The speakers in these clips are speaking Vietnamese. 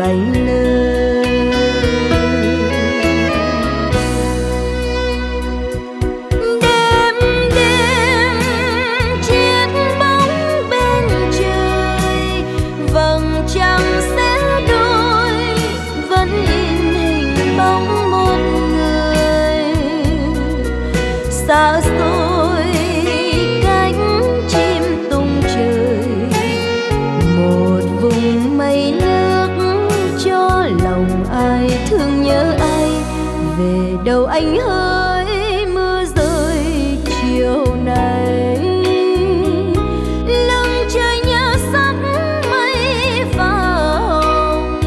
lạnh lơ. Đêm đêm chiếc bóng bên trời, vầng trăng xé đôi vẫn in hình bóng một người xa xôi cánh chim tung trời. Một vùng mây nước cho lòng ai thương nhớ ai, về đâu anh hỡi mưa rơi chiều nay. Lưng trời nhớ sắc mây pha hồng,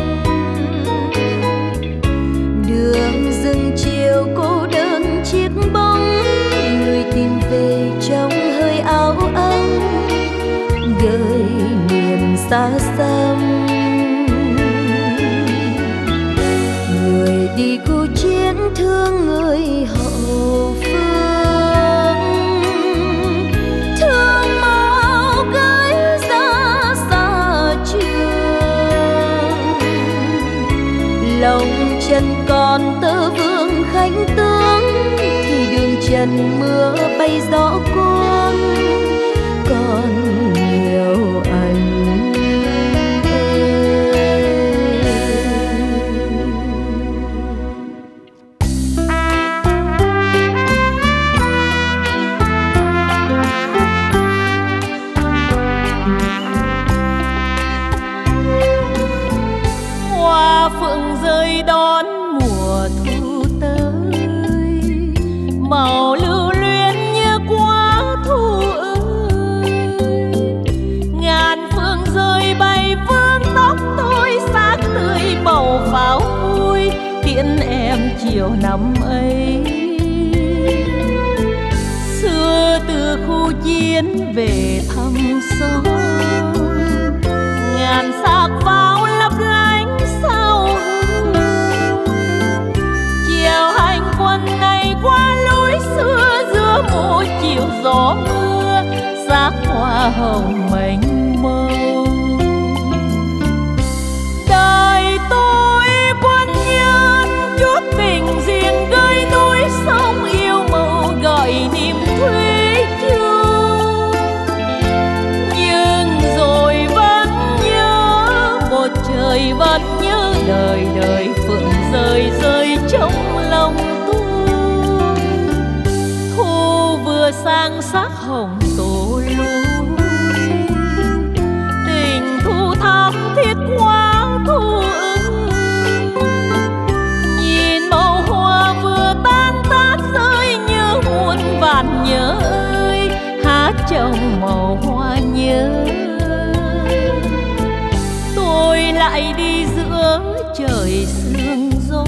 đường rừng chiều cô đơn chiếc bóng người tìm về trong hơi áo ấm gợi niềm xa xăm. Người đi khu chiến thương người hậu phương, thương màu áo gái ra xa trường. Lòng chân còn tơ vương khánh tướng, thì đường trần mưa bay gió cuốn còn nhiều anh. Hoa phượng rơi đón mùa thu tới, màu lưu luyến như quá thu ơi. Ngàn phương rơi bay vương tóc tôi, sắc tươi màu pháo vui tiễn em chiều năm ấy. Xưa từ khu chiến về thăm xóm, ngàn xác pháo lấp lánh sao hương. Chiều hành quân này qua lối xưa, giữa mỗi chiều gió mưa sắc hoa hồng mênh mông. Đời tôi quân nhân chút tình riêng gơi núi sông, yêu màu gọi niềm thủy chung. Nhưng rồi vẫn nhớ một trời, vẫn nhớ đời đời phượng rơi rơi trong lòng tôi. Thu vừa sang sắc hồng tổ lúa, tình thu thắm thiết quá thu ơi. Nhìn màu hoa vừa tan tác rơi như muôn vàn nhớ ơi, hát trong màu hoa nhớ. Tôi lại đi giữa trời sương gió,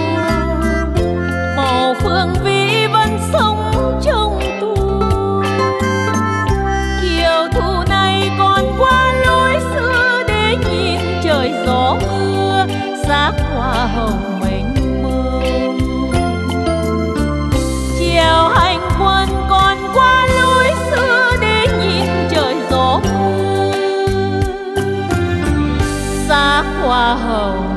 màu phương vĩ vẫn sống trong tôi. Chiều thu này còn qua lối xưa để nhìn trời gió mưa sắc hoa hồng mênh mông. Chiều hành quân còn qua lối xưa để nhìn trời gió mưa sắc hoa hồng